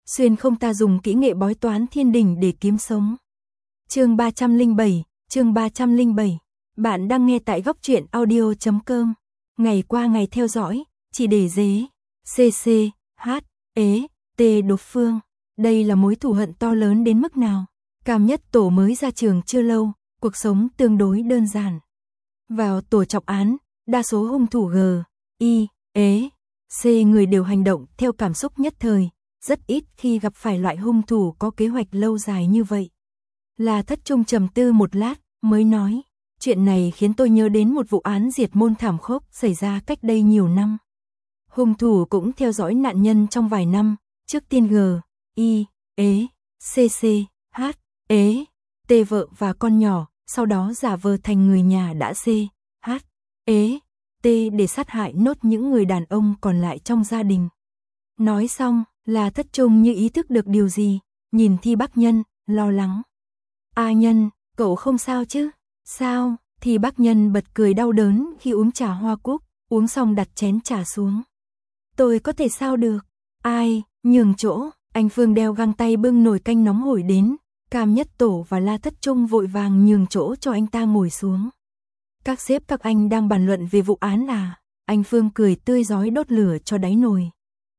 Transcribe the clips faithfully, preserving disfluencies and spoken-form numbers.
xuyên không ta dùng kỹ nghệ bói toán thiên đình để kiếm sống. Chương ba trăm lẻ bảy, chương ba trăm lẻ bảy. Bạn đang nghe tại góc truyện audio chấm com. Ngày qua ngày theo dõi, chỉ để dế, xê xê, hát, ế, tê đột phương. Đây là mối thù hận to lớn đến mức nào? Cam Nhất Tổ mới ra trường chưa lâu, cuộc sống tương đối đơn giản. Vào tổ trọng án, đa số hung thủ G, I, ế, C người đều hành động theo cảm xúc nhất thời, rất ít khi gặp phải loại hung thủ có kế hoạch lâu dài như vậy. La Thất Trung trầm tư một lát, mới nói, chuyện này khiến tôi nhớ đến một vụ án diệt môn thảm khốc xảy ra cách đây nhiều năm. Hung thủ cũng theo dõi nạn nhân trong vài năm, trước tiên G, I, ế, C C, H, ế, T vợ và con nhỏ, sau đó giả vờ thành người nhà đã C, H, ế, T để sát hại nốt những người đàn ông còn lại trong gia đình. Nói xong, La Thất Trung như ý thức được điều gì, nhìn Thi Bắc Nhân, lo lắng. A Nhân, cậu không sao chứ? Sao? Thi Bắc Nhân bật cười đau đớn khi uống trà hoa cúc, uống xong đặt chén trà xuống. Tôi có thể sao được? Ai? Nhường chỗ. Anh Phương đeo găng tay bưng nồi canh nóng hổi đến, Cam Nhất Tổ và La Thất Trung vội vàng nhường chỗ cho anh ta ngồi xuống. Các sếp các anh đang bàn luận về vụ án à? Anh Phương cười tươi rói đốt lửa cho đáy nồi.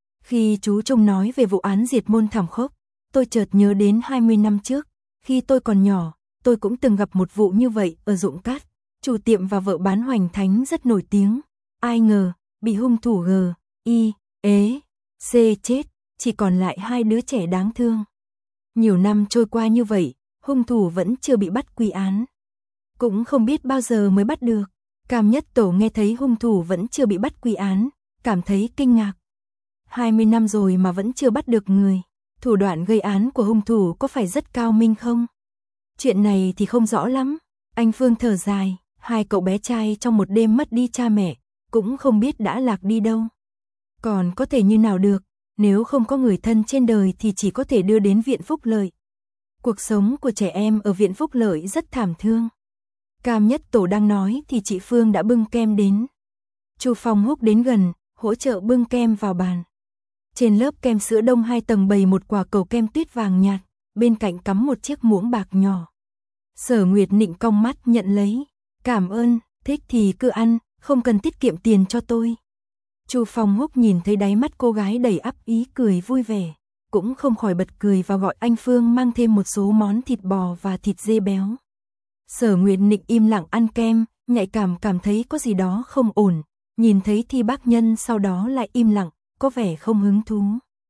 Khi chú Trung nói về vụ án diệt môn thảm khốc, tôi chợt nhớ đến hai mươi năm trước, khi tôi còn nhỏ, tôi cũng từng gặp một vụ như vậy ở Dụng Cát. Chủ tiệm và vợ bán hoành thánh rất nổi tiếng. Ai ngờ, bị hung thủ G, I, ế, C chết, chỉ còn lại hai đứa trẻ đáng thương. Nhiều năm trôi qua như vậy, hung thủ vẫn chưa bị bắt quy án. Cũng không biết bao giờ mới bắt được. Cam Nhất Tổ nghe thấy hung thủ vẫn chưa bị bắt quy án, cảm thấy kinh ngạc. hai mươi năm rồi mà vẫn chưa bắt được người. Thủ đoạn gây án của hung thủ có phải rất cao minh không? Chuyện này thì không rõ lắm. Anh Phương thở dài, hai cậu bé trai trong một đêm mất đi cha mẹ, cũng không biết đã lạc đi đâu. Còn có thể như nào được, nếu không có người thân trên đời thì chỉ có thể đưa đến viện phúc lợi. Cuộc sống của trẻ em ở viện phúc lợi rất thảm thương. Cam Nhất Tổ đang nói thì chị Phương đã bưng kem đến. Chu Phong húc đến gần, hỗ trợ bưng kem vào bàn. Trên lớp kem sữa đông hai tầng bày một quả cầu kem tuyết vàng nhạt, bên cạnh cắm một chiếc muỗng bạc nhỏ. Sở Nguyệt Nịnh cong mắt nhận lấy. Cảm ơn, thích thì cứ ăn, không cần tiết kiệm tiền cho tôi. Chu Phong húc nhìn thấy đáy mắt cô gái đầy ắp ý cười vui vẻ, cũng không khỏi bật cười và gọi anh Phương mang thêm một số món thịt bò và thịt dê béo. Sở Nguyệt Nịnh im lặng ăn kem, nhạy cảm cảm thấy có gì đó không ổn, nhìn thấy Thi Bắc Nhân sau đó lại im lặng, có vẻ không hứng thú.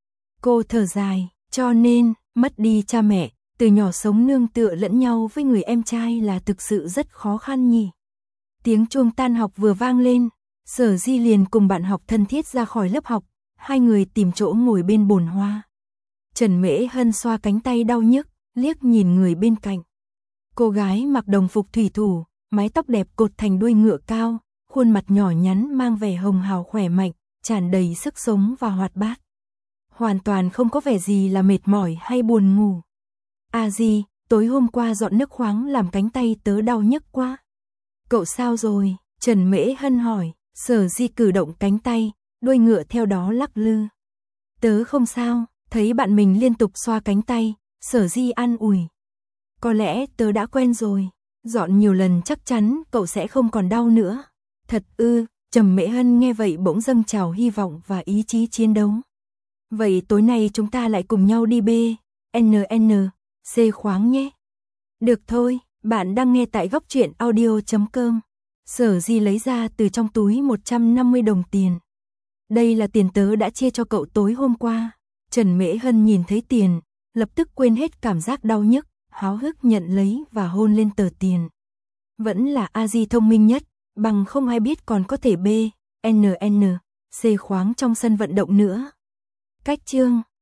Cô thở dài, cho nên, mất đi cha mẹ, từ nhỏ sống nương tựa lẫn nhau với người em trai là thực sự rất khó khăn nhỉ. Tiếng chuông tan học vừa vang lên, Sở Di liền cùng bạn học thân thiết ra khỏi lớp học, hai người tìm chỗ ngồi bên bồn hoa. Trần Mễ Hân xoa cánh tay đau nhức, liếc nhìn người bên cạnh. Cô gái mặc đồng phục thủy thủ, mái tóc đẹp cột thành đuôi ngựa cao, khuôn mặt nhỏ nhắn mang vẻ hồng hào khỏe mạnh, tràn đầy sức sống và hoạt bát. Hoàn toàn không có vẻ gì là mệt mỏi hay buồn ngủ. À gì, tối hôm qua dọn nước khoáng làm cánh tay tớ đau nhức quá. Cậu sao rồi? Trần Mễ Hân hỏi. Sở Di cử động cánh tay, đuôi ngựa theo đó lắc lư. Tớ không sao, thấy bạn mình liên tục xoa cánh tay, Sở Di an ủi. Có lẽ tớ đã quen rồi, dọn nhiều lần chắc chắn cậu sẽ không còn đau nữa. Thật ư? Trầm Mễ Hân nghe vậy bỗng dâng trào hy vọng và ý chí chiến đấu. Vậy tối nay chúng ta lại cùng nhau đi B, N N, C khoáng nhé. Được thôi, bạn đang nghe tại góc truyện audio chấm com. Sở Di lấy ra từ trong túi một trăm năm mươi đồng tiền. Đây là tiền tớ đã chia cho cậu tối hôm qua. Trần Mễ Hân nhìn thấy tiền, lập tức quên hết cảm giác đau nhức, háo hức nhận lấy và hôn lên tờ tiền. Vẫn là A Di thông minh nhất, bằng không ai biết còn có thể B, N N, C khoáng trong sân vận động nữa. Cách chương